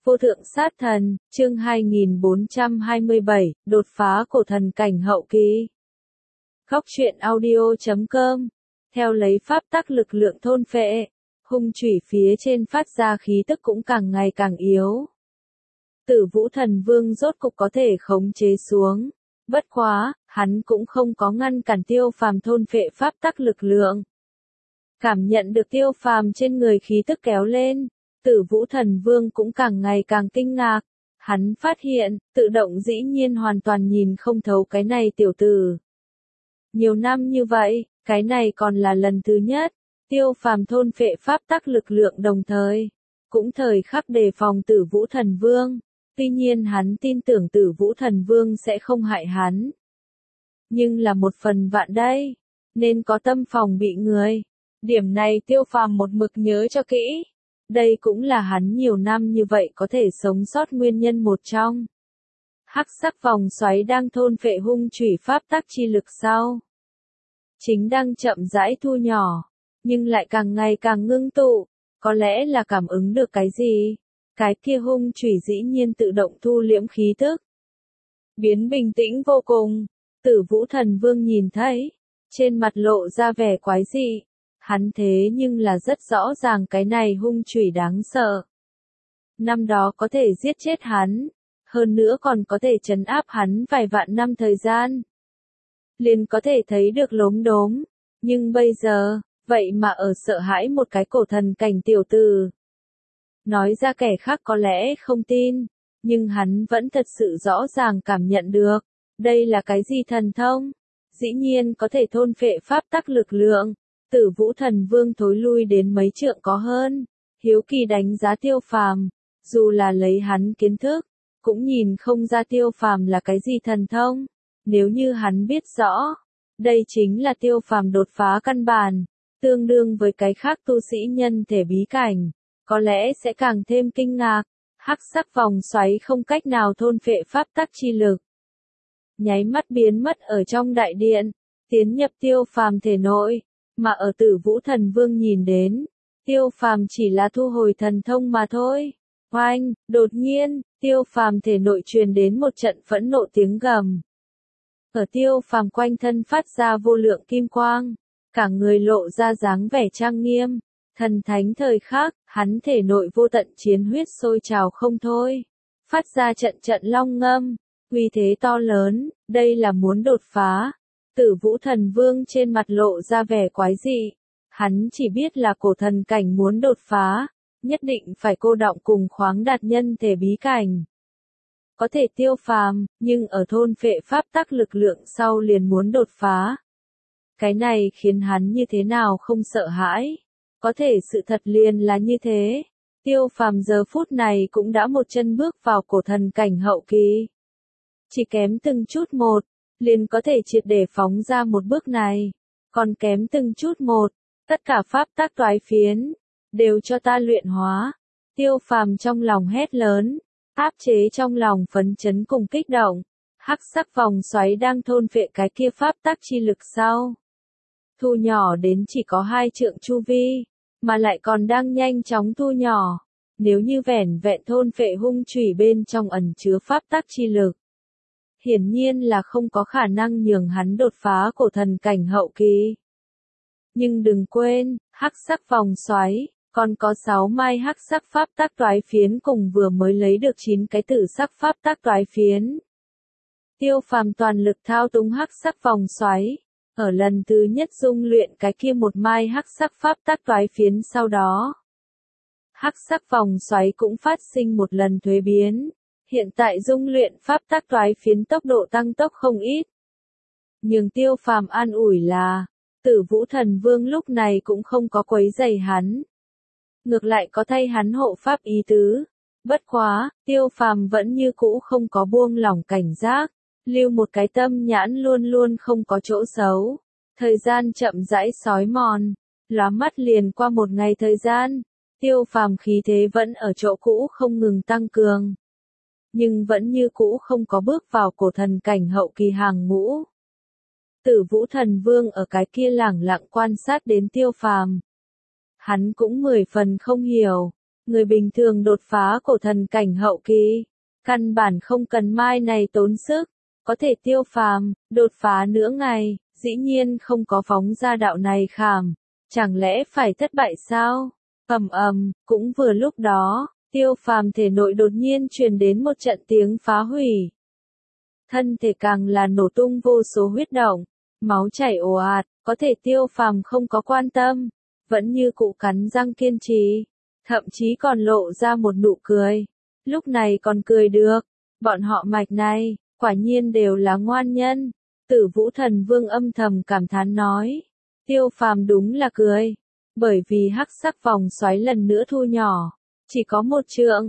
Vô thượng sát thần, chương 2427, đột phá cổ thần cảnh hậu kỳ. Góc truyện audio.com. Theo lấy pháp tắc lực lượng thôn phệ, hung chủy phía trên phát ra khí tức cũng càng ngày càng yếu. Tử Vũ Thần Vương rốt cục có thể khống chế xuống. Bất quá, hắn cũng không có ngăn cản Tiêu Phàm thôn phệ pháp tắc lực lượng. Cảm nhận được Tiêu Phàm trên người khí tức kéo lên, Tử Vũ Thần Vương cũng càng ngày càng kinh ngạc. Hắn phát hiện, tự động dĩ nhiên hoàn toàn nhìn không thấu cái này tiểu tử. Nhiều năm như vậy, cái này còn là lần thứ nhất, Tiêu Phàm thôn phệ pháp tắc lực lượng đồng thời, cũng thời khắc đề phòng Tử Vũ Thần Vương. Tuy nhiên hắn tin tưởng Tử Vũ Thần Vương sẽ không hại hắn. Nhưng là một phần vạn đây, nên có tâm phòng bị người. Điểm này Tiêu Phàm một mực nhớ cho kỹ. Đây cũng là hắn nhiều năm như vậy có thể sống sót nguyên nhân một trong. Hắc sắc vòng xoáy đang thôn phệ hung chủy pháp tắc chi lực sau. Chính đang chậm rãi thu nhỏ, nhưng lại càng ngày càng ngưng tụ, có lẽ là cảm ứng được cái gì. Cái kia hung chủy dĩ nhiên tự động thu liễm khí tức. Biến bình tĩnh vô cùng, Tử Vũ Thần Vương nhìn thấy, trên mặt lộ ra vẻ quái dị. Hắn thế nhưng là rất rõ ràng cái này hung chủy đáng sợ. Năm đó có thể giết chết hắn, hơn nữa còn có thể trấn áp hắn vài vạn năm thời gian. Liền có thể thấy được lốm đốm, nhưng bây giờ, vậy mà ở sợ hãi một cái cổ thần cảnh tiểu tử. Nói ra kẻ khác có lẽ không tin, nhưng hắn vẫn thật sự rõ ràng cảm nhận được, đây là cái gì thần thông, dĩ nhiên có thể thôn phệ pháp tắc lực lượng. Tử Vũ Thần Vương thối lui đến mấy trượng có hơn, hiếu kỳ đánh giá Tiêu Phàm, dù là lấy hắn kiến thức, cũng nhìn không ra Tiêu Phàm là cái gì thần thông. Nếu như hắn biết rõ, đây chính là Tiêu Phàm đột phá căn bản, tương đương với cái khác tu sĩ nhân thể bí cảnh, có lẽ sẽ càng thêm kinh ngạc. Hắc sắc vòng xoáy không cách nào thôn phệ pháp tắc chi lực, nháy mắt biến mất ở trong đại điện, tiến nhập Tiêu Phàm thể nội. Mà ở Tử Vũ Thần Vương nhìn đến, Tiêu Phàm chỉ là thu hồi thần thông mà thôi. Oanh, đột nhiên, Tiêu Phàm thể nội truyền đến một trận phẫn nộ tiếng gầm. Ở Tiêu Phàm quanh thân phát ra vô lượng kim quang, cả người lộ ra dáng vẻ trang nghiêm, thần thánh thời khắc, hắn thể nội vô tận chiến huyết sôi trào không thôi, phát ra trận trận long ngâm, uy thế to lớn, đây là muốn đột phá. Tử Vũ Thần Vương trên mặt lộ ra vẻ quái dị, hắn chỉ biết là cổ thần cảnh muốn đột phá, nhất định phải cô đọng cùng khoáng đạt nhân thể bí cảnh. Có thể Tiêu Phàm, nhưng ở thôn phệ pháp tắc lực lượng sau liền muốn đột phá. Cái này khiến hắn như thế nào không sợ hãi, có thể sự thật liền là như thế. Tiêu Phàm giờ phút này cũng đã một chân bước vào cổ thần cảnh hậu kỳ. Chỉ kém từng chút một, liền có thể triệt để phóng ra một bước này, còn kém từng chút một, tất cả pháp tắc toái phiến, đều cho ta luyện hóa. Tiêu Phàm trong lòng hét lớn, áp chế trong lòng phấn chấn cùng kích động, hắc sắc vòng xoáy đang thôn phệ cái kia pháp tắc chi lực sau. Thu nhỏ đến chỉ có 2 trượng chu vi, mà lại còn đang nhanh chóng thu nhỏ, nếu như vẻn vẹn thôn phệ hung chủy bên trong ẩn chứa pháp tắc chi lực. Hiển nhiên là không có khả năng nhường hắn đột phá cổ thần cảnh hậu kỳ. Nhưng đừng quên, hắc sắc vòng xoáy, còn có 6 mai hắc sắc pháp tắc toái phiến cùng vừa mới lấy được 9 cái tử sắc pháp tắc toái phiến. Tiêu Phàm toàn lực thao túng hắc sắc vòng xoáy, ở lần thứ nhất dung luyện cái kia một mai hắc sắc pháp tắc toái phiến sau đó. Hắc sắc vòng xoáy cũng phát sinh một lần thuế biến. Hiện tại dung luyện pháp tắc toái phiến tốc độ tăng tốc không ít. Nhưng Tiêu Phàm an ủi là, Tử Vũ Thần Vương lúc này cũng không có quấy rầy hắn. Ngược lại có thay hắn hộ pháp ý tứ. Bất quá, Tiêu Phàm vẫn như cũ không có buông lỏng cảnh giác, lưu một cái tâm nhãn luôn luôn không có chỗ xấu. Thời gian chậm rãi xói mòn, lóa mắt liền qua một ngày thời gian, Tiêu Phàm khí thế vẫn ở chỗ cũ không ngừng tăng cường. Nhưng vẫn như cũ không có bước vào cổ thần cảnh hậu kỳ hàng ngũ. Tử Vũ Thần Vương ở cái kia lẳng lặng quan sát đến Tiêu Phàm. Hắn cũng 10 phần không hiểu, người bình thường đột phá cổ thần cảnh hậu kỳ, căn bản không cần mai này tốn sức, có thể Tiêu Phàm đột phá nửa ngày, dĩ nhiên không có phóng ra đạo này khảm, chẳng lẽ phải thất bại sao? Cũng vừa lúc đó, Tiêu Phàm thể nội đột nhiên truyền đến một trận tiếng phá hủy. Thân thể càng là nổ tung vô số huyết động, máu chảy ồ ạt, có thể Tiêu Phàm không có quan tâm, vẫn như cũ cắn răng kiên trì, thậm chí còn lộ ra một nụ cười. Lúc này còn cười được, bọn họ mạch này, quả nhiên đều là ngoan nhân. Tử Vũ Thần Vương âm thầm cảm thán nói, Tiêu Phàm đúng là cười, bởi vì hắc sắc vòng xoáy lần nữa thu nhỏ, chỉ có 1 trượng,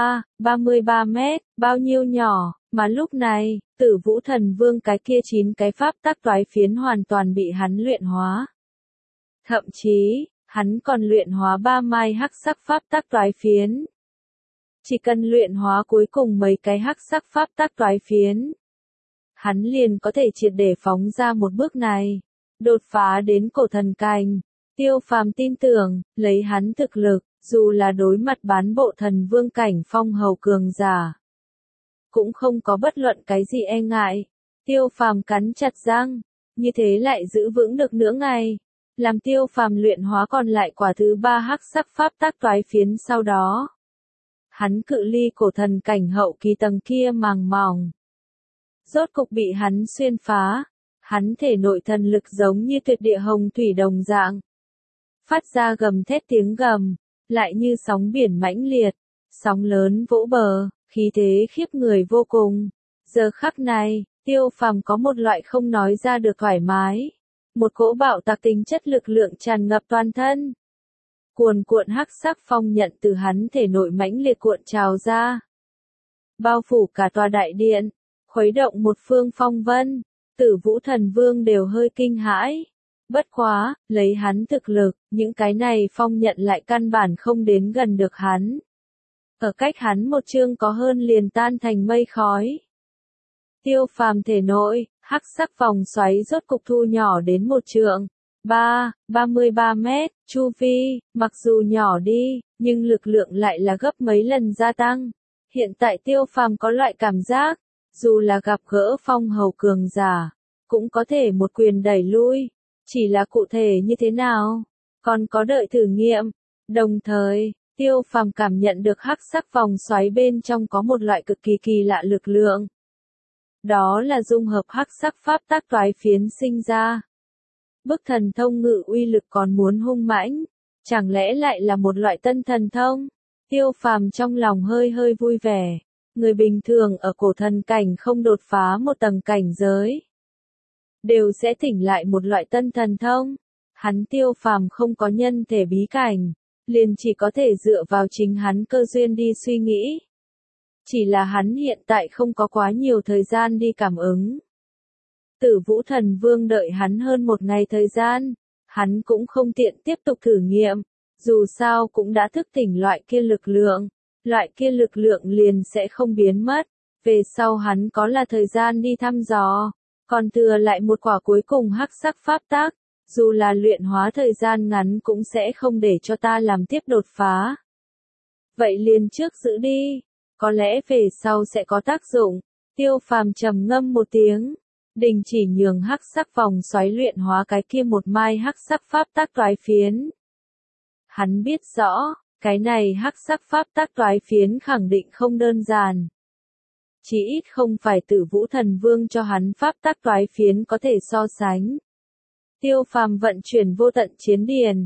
33 mét, bao nhiêu nhỏ, mà lúc này, Tử Vũ Thần Vương cái kia 9 cái pháp tắc toái phiến hoàn toàn bị hắn luyện hóa. Thậm chí, hắn còn luyện hóa 3 mai hắc sắc pháp tắc toái phiến. Chỉ cần luyện hóa cuối cùng mấy cái hắc sắc pháp tắc toái phiến, hắn liền có thể triệt để phóng ra một bước này, đột phá đến cổ thần cảnh. Tiêu Phàm tin tưởng, lấy hắn thực lực, dù là đối mặt bán bộ thần vương cảnh phong hầu cường giả, cũng không có bất luận cái gì e ngại. Tiêu Phàm cắn chặt răng, như thế lại giữ vững được nửa ngày. Làm Tiêu Phàm luyện hóa còn lại quả thứ 3 hắc sắc pháp tắc toái phiến sau đó, hắn cự ly cổ thần cảnh hậu kỳ tầng kia màng mỏng, rốt cục bị hắn xuyên phá. Hắn thể nội thần lực giống như tuyệt địa hồng thủy đồng dạng, phát ra gầm thét tiếng gầm, lại như sóng biển mãnh liệt, sóng lớn vỗ bờ, khí thế khiếp người vô cùng. Giờ khắc này, Tiêu Phàm có một loại không nói ra được thoải mái, một cỗ bạo tạc tính chất lực lượng tràn ngập toàn thân. Cuồn cuộn hắc sắc phong nhận từ hắn thể nội mãnh liệt cuộn trào ra, bao phủ cả tòa đại điện, khuấy động một phương phong vân. Tử Vũ Thần Vương đều hơi kinh hãi. Bất quá, lấy hắn thực lực, những cái này phong nhận lại căn bản không đến gần được hắn. Ở cách hắn một chương có hơn liền tan thành mây khói. Tiêu Phàm thể nội, hắc sắc vòng xoáy rốt cục thu nhỏ đến 1 trượng, 33 mét, chu vi, mặc dù nhỏ đi, nhưng lực lượng lại là gấp mấy lần gia tăng. Hiện tại Tiêu Phàm có loại cảm giác, dù là gặp gỡ phong hầu cường giả, cũng có thể một quyền đẩy lui, chỉ là cụ thể như thế nào, còn có đợi thử nghiệm. Đồng thời, Tiêu Phàm cảm nhận được hắc sắc vòng xoáy bên trong có một loại cực kỳ kỳ lạ lực lượng. Đó là dung hợp hắc sắc pháp tắc toái phiến sinh ra. Bức thần thông ngự uy lực còn muốn hung mãnh, chẳng lẽ lại là một loại tân thần thông? Tiêu Phàm trong lòng hơi hơi vui vẻ. Người bình thường ở cổ thần cảnh không đột phá một tầng cảnh giới, đều sẽ thỉnh lại một loại tân thần thông. Hắn Tiêu Phàm không có nhân thể bí cảnh, liền chỉ có thể dựa vào chính hắn cơ duyên đi suy nghĩ. Chỉ là hắn hiện tại không có quá nhiều thời gian đi cảm ứng. Tử Vũ Thần Vương đợi hắn hơn 1 ngày thời gian, hắn cũng không tiện tiếp tục thử nghiệm, dù sao cũng đã thức tỉnh loại kia lực lượng liền sẽ không biến mất, về sau hắn có là thời gian đi thăm dò, còn thừa lại một quả cuối cùng hắc sắc pháp tắc, dù là luyện hóa thời gian ngắn cũng sẽ không để cho ta làm tiếp đột phá. Vậy liền trước giữ đi, có lẽ về sau sẽ có tác dụng. Tiêu Phàm trầm ngâm một tiếng, đình chỉ nhường hắc sắc vòng xoáy luyện hóa cái kia 1 mai hắc sắc pháp tắc toái phiến. Hắn biết rõ, cái này hắc sắc pháp tắc toái phiến khẳng định không đơn giản. Chỉ ít không phải Tử Vũ Thần Vương cho hắn pháp tắc toái phiến có thể so sánh. Tiêu Phàm vận chuyển vô tận chiến điền,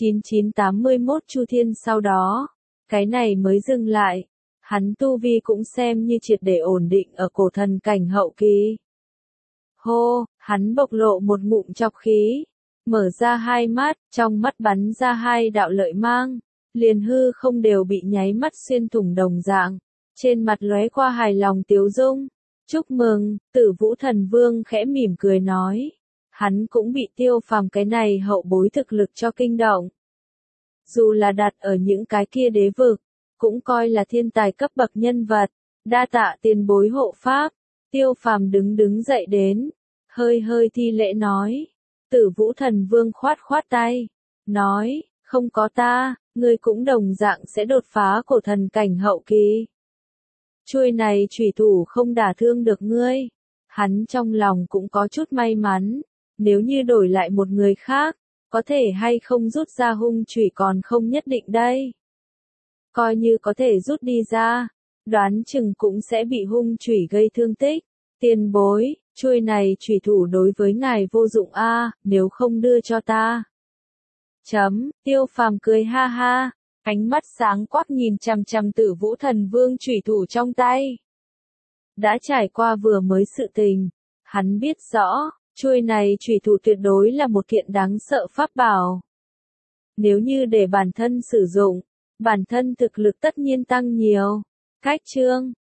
9981 chu thiên sau đó, cái này mới dừng lại. Hắn tu vi cũng xem như triệt để ổn định ở cổ thần cảnh hậu kỳ. Hô, hắn bộc lộ một ngụm trọc khí, mở ra 2 mắt, trong mắt bắn ra 2 đạo lợi mang, liền hư không đều bị nháy mắt xuyên thủng đồng dạng, trên mặt lóe qua hài lòng tiếu dung. Chúc mừng, Tử Vũ Thần Vương khẽ mỉm cười nói. Hắn cũng bị Tiêu Phàm cái này hậu bối thực lực cho kinh động. Dù là đặt ở những cái kia đế vực, cũng coi là thiên tài cấp bậc nhân vật, đa tạ tiền bối hộ pháp. Tiêu Phàm đứng dậy đến, hơi thi lễ nói. Tử Vũ Thần Vương khoát tay, nói, không có ta, ngươi cũng đồng dạng sẽ đột phá cổ thần cảnh hậu kỳ. Chuôi này chủy thủ không đả thương được ngươi. Hắn trong lòng cũng có chút may mắn, nếu như đổi lại một người khác, có thể hay không rút ra hung chủy còn không nhất định đây. Coi như có thể rút đi ra, đoán chừng cũng sẽ bị hung chủy gây thương tích. Tiền bối, chuôi này chủy thủ đối với ngài vô dụng a, nếu không đưa cho ta. Tiêu Phàm cười ha ha, ánh mắt sáng quắc nhìn chằm chằm Tử Vũ Thần Vương chủy thủ trong tay. Đã trải qua vừa mới sự tình, hắn biết rõ, chuôi này chủy thủ tuyệt đối là một kiện đáng sợ pháp bảo. Nếu như để bản thân sử dụng, bản thân thực lực tất nhiên tăng nhiều. Cách chương